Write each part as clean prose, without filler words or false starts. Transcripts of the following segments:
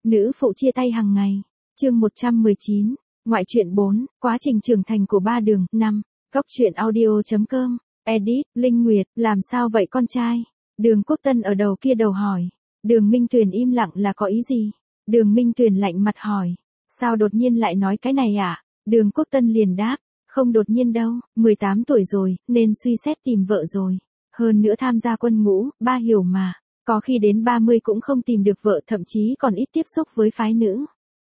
Nữ phụ chia tay hàng ngày. Chương 119, ngoại truyện 4, quá trình trưởng thành của ba Đường, 5. Góc truyện audio.com. Edit, Linh Nguyệt, làm sao vậy con trai? Đường Quốc Tân ở đầu kia đầu hỏi. Đường Minh Tuyền im lặng là có ý gì? Đường Minh Tuyền lạnh mặt hỏi. Sao đột nhiên lại nói cái này à? Đường Quốc Tân liền đáp. Không đột nhiên đâu, 18 tuổi rồi, nên suy xét tìm vợ rồi. Hơn nữa tham gia quân ngũ, ba hiểu mà. Có khi đến 30 cũng không tìm được vợ, thậm chí còn ít tiếp xúc với phái nữ.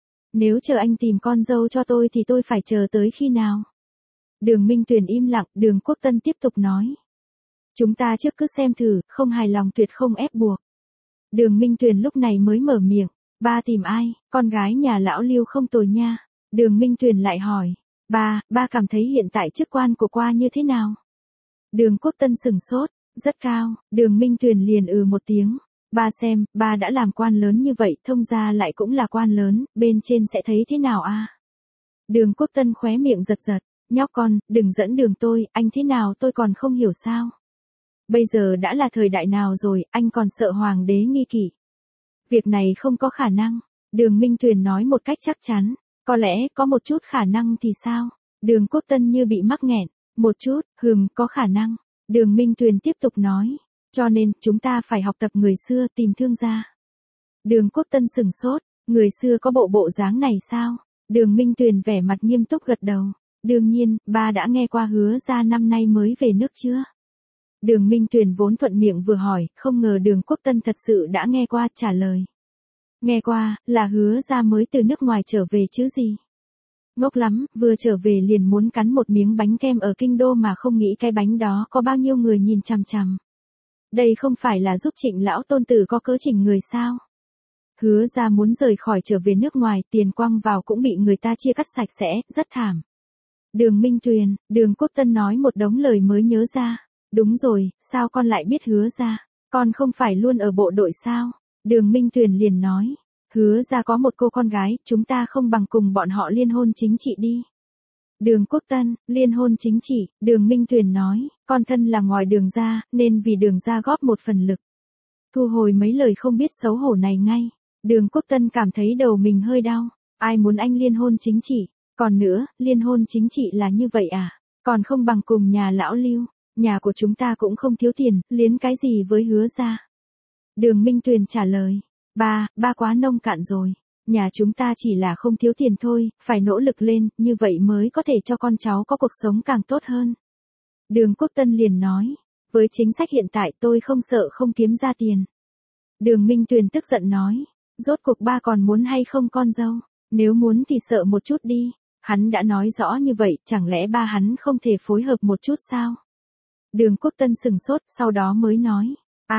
Nếu chờ anh tìm con dâu cho tôi thì tôi phải chờ tới khi nào? Đường Minh Tuyền im lặng, Đường Quốc Tân tiếp tục nói. Chúng ta trước cứ xem thử, không hài lòng tuyệt không ép buộc. Đường Minh Tuyền lúc này mới mở miệng. Ba tìm ai? Con gái nhà lão Lưu không tồi nha. Đường Minh Tuyền lại hỏi. Ba cảm thấy hiện tại chức quan của qua như thế nào? Đường Quốc Tân sửng sốt. Rất cao. Đường Minh Tuyền liền một tiếng. Ba xem, ba đã làm quan lớn như vậy, thông gia lại cũng là quan lớn, bên trên sẽ thấy thế nào a? Đường Quốc Tân khóe miệng giật giật. Nhóc con, đừng dẫn đường tôi, anh thế nào tôi còn không hiểu sao? Bây giờ đã là thời đại nào rồi, anh còn sợ hoàng đế nghi kỵ? Việc này không có khả năng. Đường Minh Tuyền nói một cách chắc chắn. Có lẽ có một chút khả năng thì sao? Đường Quốc Tân như bị mắc nghẹn. Một chút, có khả năng. Đường Minh Tuyền tiếp tục nói. Cho nên, chúng ta phải học tập người xưa, tìm thương gia. Đường Quốc Tân sửng sốt. Người xưa có bộ dáng này sao? Đường Minh Tuyền vẻ mặt nghiêm túc gật đầu. Đương nhiên, ba đã nghe qua Hứa gia năm nay mới về nước chưa? Đường Minh Tuyền vốn thuận miệng vừa hỏi, không ngờ Đường Quốc Tân thật sự đã nghe qua, trả lời. Nghe qua, là Hứa gia mới từ nước ngoài trở về chứ gì? Ngốc lắm, vừa trở về liền muốn cắn một miếng bánh kem ở kinh đô mà không nghĩ cái bánh đó có bao nhiêu người nhìn chằm chằm. Đây không phải là giúp Trịnh lão tôn tử có cớ chỉnh người sao? Hứa gia muốn rời khỏi trở về nước ngoài, tiền quăng vào cũng bị người ta chia cắt sạch sẽ, rất thảm. Đường Minh Tuyền, Đường Quốc Tân nói một đống lời mới nhớ ra. Đúng rồi, sao con lại biết Hứa gia? Con không phải luôn ở bộ đội sao? Đường Minh Tuyền liền nói. Hứa gia có một cô con gái, chúng ta không bằng cùng bọn họ liên hôn chính trị đi. Đường Quốc Tân, liên hôn chính trị, Đường Minh Tuyền nói, con thân là ngoài Đường gia, nên vì Đường gia góp một phần lực. Thu hồi mấy lời không biết xấu hổ này ngay. Đường Quốc Tân cảm thấy đầu mình hơi đau. Ai muốn anh liên hôn chính trị? Còn nữa, liên hôn chính trị là như vậy à? Còn không bằng cùng nhà lão Lưu. Nhà của chúng ta cũng không thiếu tiền, liến cái gì với Hứa gia? Đường Minh Tuyền trả lời. Ba quá nông cạn rồi. Nhà chúng ta chỉ là không thiếu tiền thôi, phải nỗ lực lên, như vậy mới có thể cho con cháu có cuộc sống càng tốt hơn. Đường Quốc Tân liền nói. Với chính sách hiện tại tôi không sợ không kiếm ra tiền. Đường Minh Tuyền tức giận nói. Rốt cuộc ba còn muốn hay không con dâu? Nếu muốn thì sợ một chút đi. Hắn đã nói rõ như vậy, chẳng lẽ ba hắn không thể phối hợp một chút sao? Đường Quốc Tân sừng sốt, sau đó mới nói.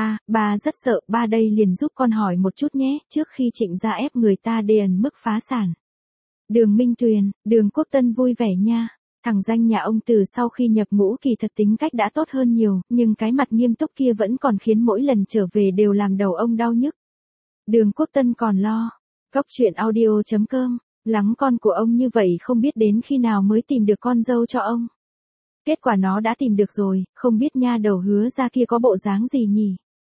Ba rất sợ, ba đây liền giúp con hỏi một chút nhé, trước khi Trịnh gia ép người ta đền mức phá sản. Đường Minh Tuyền, Đường Quốc Tân vui vẻ nha. Thằng danh nhà ông từ sau khi nhập ngũ kỳ thật tính cách đã tốt hơn nhiều, nhưng cái mặt nghiêm túc kia vẫn còn khiến mỗi lần trở về đều làm đầu ông đau nhức. Đường Quốc Tân còn lo. Góc truyện audio.com, lắng con của ông như vậy không biết đến khi nào mới tìm được con dâu cho ông. Kết quả nó đã tìm được rồi, không biết nha đầu Hứa gia kia có bộ dáng gì nhỉ?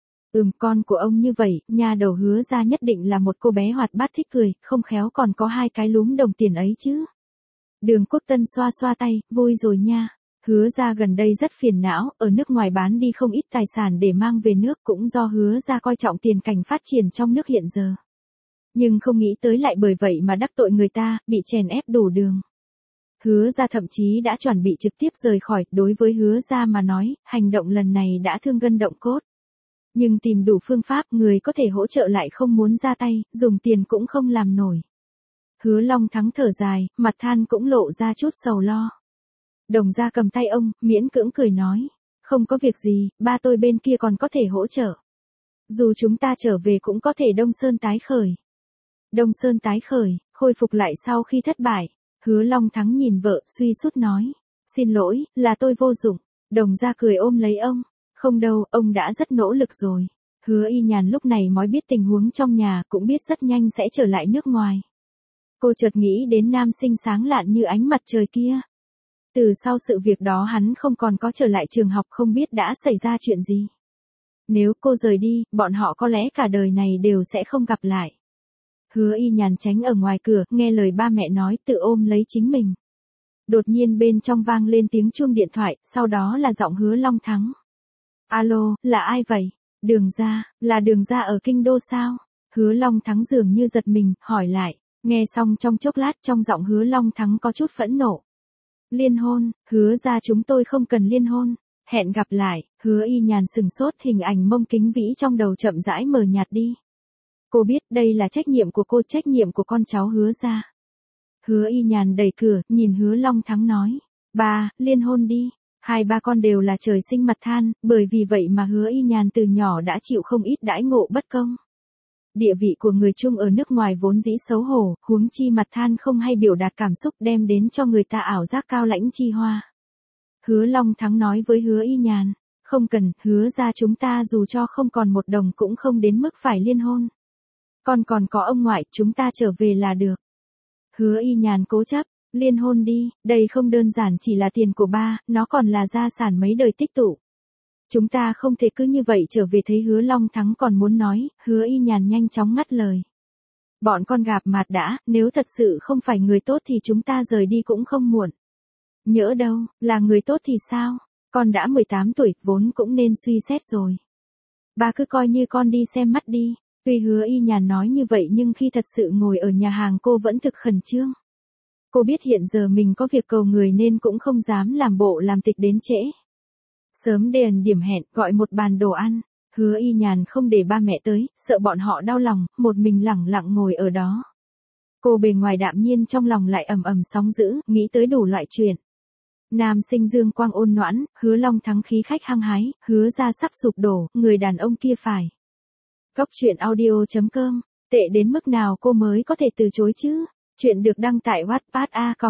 Con của ông như vậy, nha đầu Hứa gia nhất định là một cô bé hoạt bát thích cười, không khéo còn có hai cái lúm đồng tiền ấy chứ. Đường Quốc Tân xoa xoa tay, vui rồi nha. Hứa gia gần đây rất phiền não, ở nước ngoài bán đi không ít tài sản để mang về nước, cũng do Hứa gia coi trọng tiền cảnh phát triển trong nước hiện giờ. Nhưng không nghĩ tới lại bởi vậy mà đắc tội người ta, bị chèn ép đủ đường. Hứa gia thậm chí đã chuẩn bị trực tiếp rời khỏi, đối với Hứa gia mà nói, hành động lần này đã thương gân động cốt. Nhưng tìm đủ phương pháp, người có thể hỗ trợ lại không muốn ra tay, dùng tiền cũng không làm nổi. Hứa Long Thắng thở dài, mặt than cũng lộ ra chút sầu lo. Đồng gia cầm tay ông, miễn cưỡng cười nói. Không có việc gì, ba tôi bên kia còn có thể hỗ trợ. Dù chúng ta trở về cũng có thể Đông Sơn tái khởi. Đông Sơn tái khởi, khôi phục lại sau khi thất bại. Hứa Long Thắng nhìn vợ, suy sút nói. Xin lỗi, là tôi vô dụng. Đồng gia cười ôm lấy ông. Không đâu, ông đã rất nỗ lực rồi. Hứa Y Nhàn lúc này mới biết tình huống trong nhà, cũng biết rất nhanh sẽ trở lại nước ngoài. Cô chợt nghĩ đến nam sinh sáng lạn như ánh mặt trời kia. Từ sau sự việc đó hắn không còn có trở lại trường học, không biết đã xảy ra chuyện gì. Nếu cô rời đi, bọn họ có lẽ cả đời này đều sẽ không gặp lại. Hứa Y Nhàn tránh ở ngoài cửa, nghe lời ba mẹ nói tự ôm lấy chính mình. Đột nhiên bên trong vang lên tiếng chuông điện thoại, sau đó là giọng Hứa Long Thắng. Alo, là ai vậy? Đường Gia, là Đường Gia ở kinh đô sao? Hứa Long Thắng dường như giật mình, hỏi lại. Nghe xong trong chốc lát trong giọng Hứa Long Thắng có chút phẫn nộ. Liên hôn, Hứa gia chúng tôi không cần liên hôn. Hẹn gặp lại. Hứa Y Nhàn sừng sốt, hình ảnh Mông Kính Vĩ trong đầu chậm rãi mờ nhạt đi. Cô biết đây là trách nhiệm của cô, trách nhiệm của con cháu Hứa gia. Hứa Y Nhàn đẩy cửa, nhìn Hứa Long Thắng nói. Ba, liên hôn đi. Hai ba con đều là trời sinh mặt than, bởi vì vậy mà Hứa Y Nhàn từ nhỏ đã chịu không ít đãi ngộ bất công. Địa vị của người Trung ở nước ngoài vốn dĩ xấu hổ, huống chi mặt than không hay biểu đạt cảm xúc đem đến cho người ta ảo giác cao lãnh chi hoa. Hứa Long Thắng nói với Hứa Y Nhàn, không cần, Hứa gia chúng ta dù cho không còn một đồng cũng không đến mức phải liên hôn. Còn có ông ngoại, chúng ta trở về là được. Hứa Y Nhàn cố chấp, liên hôn đi, đây không đơn giản chỉ là tiền của ba, nó còn là gia sản mấy đời tích tụ. Chúng ta không thể cứ như vậy trở về. Thấy Hứa Long Thắng còn muốn nói, Hứa Y Nhàn nhanh chóng ngắt lời. Bọn con gặp mặt đã, nếu thật sự không phải người tốt thì chúng ta rời đi cũng không muộn. Nhỡ đâu, là người tốt thì sao? Con đã 18 tuổi, vốn cũng nên suy xét rồi. Ba cứ coi như con đi xem mắt đi. Tuy Hứa Y Nhàn nói như vậy nhưng khi thật sự ngồi ở nhà hàng cô vẫn thực khẩn trương. Cô biết hiện giờ mình có việc cầu người nên cũng không dám làm bộ làm tịch đến trễ. Sớm đèn điểm hẹn, gọi một bàn đồ ăn. Hứa Y Nhàn không để ba mẹ tới, sợ bọn họ đau lòng, một mình lẳng lặng ngồi ở đó. Cô bề ngoài đạm nhiên trong lòng lại ầm ầm sóng dữ, nghĩ tới đủ loại chuyện. Nam sinh dương quang ôn noãn, Hứa Long Thắng khí khách hăng hái, Hứa gia sắp sụp đổ, người đàn ông kia phải. Góc truyện audio.com, tệ đến mức nào cô mới có thể từ chối chứ? Chuyện được đăng tại Wattpad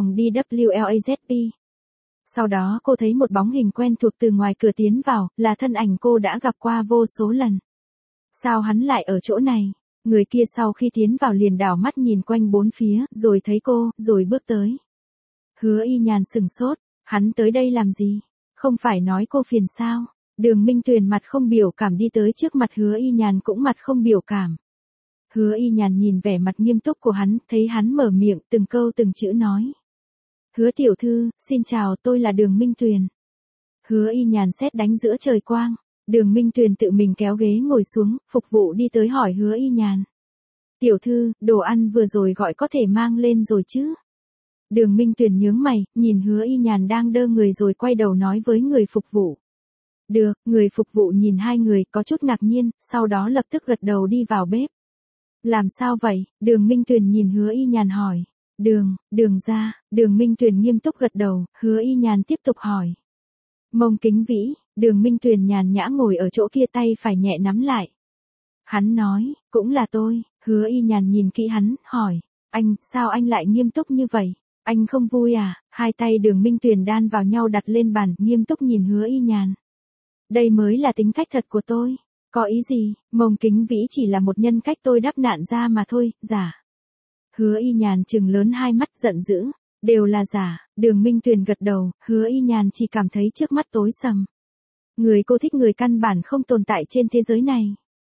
a.dwlazp. Sau đó cô thấy một bóng hình quen thuộc từ ngoài cửa tiến vào, là thân ảnh cô đã gặp qua vô số lần. Sao hắn lại ở chỗ này? Người kia sau khi tiến vào liền đảo mắt nhìn quanh bốn phía, rồi thấy cô, rồi bước tới. Hứa Y Nhàn sừng sốt, hắn tới đây làm gì? Không phải nói cô phiền sao? Đường Minh Tuyền mặt không biểu cảm đi tới trước mặt Hứa Y Nhàn cũng mặt không biểu cảm. Hứa Y Nhàn nhìn vẻ mặt nghiêm túc của hắn, thấy hắn mở miệng từng câu từng chữ nói. Hứa tiểu thư, xin chào, tôi là Đường Minh Tuyền. Hứa Y Nhàn sét đánh giữa trời quang. Đường Minh Tuyền tự mình kéo ghế ngồi xuống, phục vụ đi tới hỏi Hứa Y Nhàn. Tiểu thư, đồ ăn vừa rồi gọi có thể mang lên rồi chứ? Đường Minh Tuyền nhướng mày, nhìn Hứa Y Nhàn đang đơ người rồi quay đầu nói với người phục vụ. Được, người phục vụ nhìn hai người có chút ngạc nhiên, sau đó lập tức gật đầu đi vào bếp. Làm sao vậy? Đường Minh Tuyền nhìn Hứa Y Nhàn hỏi. Đường gia, Đường Minh Tuyền nghiêm túc gật đầu, Hứa Y Nhàn tiếp tục hỏi. Mông Kính Vĩ, Đường Minh Tuyền nhàn nhã ngồi ở chỗ kia tay phải nhẹ nắm lại. Hắn nói, cũng là tôi. Hứa Y Nhàn nhìn kỹ hắn, hỏi. Anh, sao anh lại nghiêm túc như vậy? Anh không vui à? Hai tay Đường Minh Tuyền đan vào nhau đặt lên bàn, nghiêm túc nhìn Hứa Y Nhàn. Đây mới là tính cách thật của tôi. Có ý gì? Mông Kính Vĩ chỉ là một nhân cách tôi đắp nặn ra mà thôi, giả. Hứa Y Nhàn trừng lớn hai mắt giận dữ. Đều là giả. Đường Minh Tuyền gật đầu, Hứa Y Nhàn chỉ cảm thấy trước mắt tối sầm. Người cô thích người căn bản không tồn tại trên thế giới này.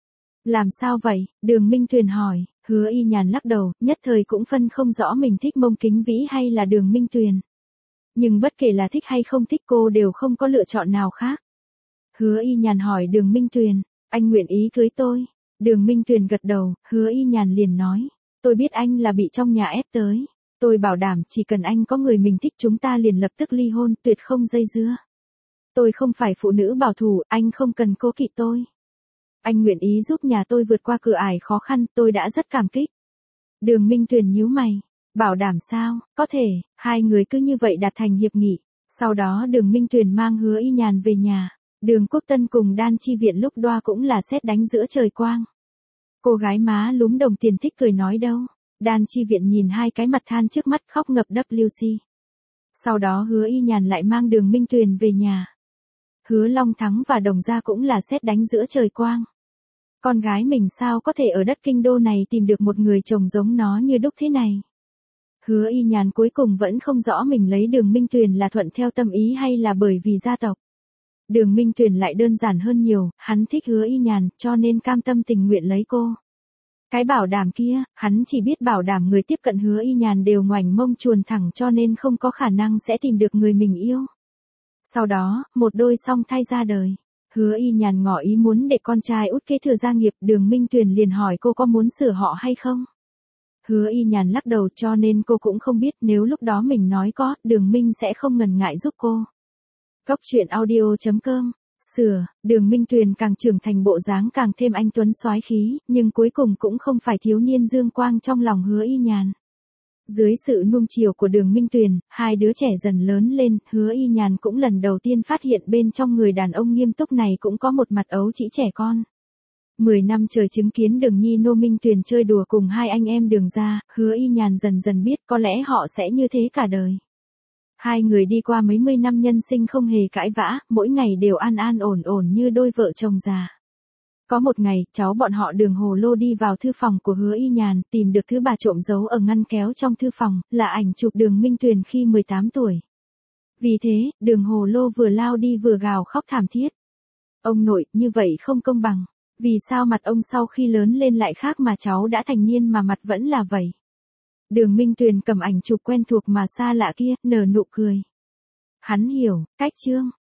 Làm sao vậy? Đường Minh Tuyền hỏi. Hứa Y Nhàn lắc đầu, nhất thời cũng phân không rõ mình thích Mông Kính Vĩ hay là Đường Minh Tuyền. Nhưng bất kể là thích hay không thích cô đều không có lựa chọn nào khác. Hứa Y Nhàn hỏi Đường Minh Tuyền, anh nguyện ý cưới tôi? Đường Minh Tuyền gật đầu, Hứa Y Nhàn liền nói, tôi biết anh là bị trong nhà ép tới. Tôi bảo đảm chỉ cần anh có người mình thích chúng ta liền lập tức ly hôn, tuyệt không dây dưa. Tôi không phải phụ nữ bảo thủ, anh không cần cố kỵ tôi. Anh nguyện ý giúp nhà tôi vượt qua cửa ải khó khăn, tôi đã rất cảm kích. Đường Minh Tuyền nhíu mày, bảo đảm sao? Có thể. Hai người cứ như vậy đạt thành hiệp nghị. Sau đó Đường Minh Tuyền mang Hứa Y Nhàn về nhà. Đường Quốc Tân cùng Đan Chi Viện lúc đoa cũng là sét đánh giữa trời quang. Cô gái má lúm đồng tiền thích cười nói đâu. Đan Chi Viện nhìn hai cái mặt than trước mắt khóc ngập WC. Sau đó Hứa Y Nhàn lại mang Đường Minh Tuyền về nhà. Hứa Long Thắng và Đồng Gia cũng là sét đánh giữa trời quang. Con gái mình sao có thể ở đất kinh đô này tìm được một người chồng giống nó như đúc thế này. Hứa Y Nhàn cuối cùng vẫn không rõ mình lấy Đường Minh Tuyền là thuận theo tâm ý hay là bởi vì gia tộc. Đường Minh Tuyền lại đơn giản hơn nhiều, hắn thích Hứa Y Nhàn cho nên cam tâm tình nguyện lấy cô. Cái bảo đảm kia, hắn chỉ biết bảo đảm người tiếp cận Hứa Y Nhàn đều ngoảnh mông chuồn thẳng cho nên không có khả năng sẽ tìm được người mình yêu. Sau đó, một đôi song thai ra đời. Hứa Y Nhàn ngỏ ý muốn để con trai út kế thừa gia nghiệp, Đường Minh Tuyền liền hỏi cô có muốn sửa họ hay không. Hứa Y Nhàn lắc đầu cho nên cô cũng không biết, nếu lúc đó mình nói có, Đường Minh sẽ không ngần ngại giúp cô. Cốc truyện audio.com. Sửa, Đường Minh Tuyền càng trưởng thành bộ dáng càng thêm anh tuấn soái khí, nhưng cuối cùng cũng không phải thiếu niên dương quang trong lòng Hứa Y Nhàn. Dưới sự nuông chiều của Đường Minh Tuyền, hai đứa trẻ dần lớn lên, Hứa Y Nhàn cũng lần đầu tiên phát hiện bên trong người đàn ông nghiêm túc này cũng có một mặt ấu trĩ trẻ con. 10 năm trời chứng kiến Đường Nhi Nô Minh Tuyền chơi đùa cùng hai anh em Đường gia, Hứa Y Nhàn dần dần biết có lẽ họ sẽ như thế cả đời. Hai người đi qua mấy mươi năm nhân sinh không hề cãi vã, mỗi ngày đều an an ổn ổn như đôi vợ chồng già. Có một ngày, cháu bọn họ Đường Hồ Lô đi vào thư phòng của Hứa Y Nhàn, tìm được thứ bà trộm giấu ở ngăn kéo trong thư phòng, là ảnh chụp Đường Minh Tuyền khi 18 tuổi. Vì thế, Đường Hồ Lô vừa lao đi vừa gào khóc thảm thiết. Ông nội, như vậy không công bằng. Vì sao mặt ông sau khi lớn lên lại khác mà cháu đã thành niên mà mặt vẫn là vậy? Đường Minh Tuyền cầm ảnh chụp quen thuộc mà xa lạ kia, nở nụ cười. Hắn hiểu, cách chương.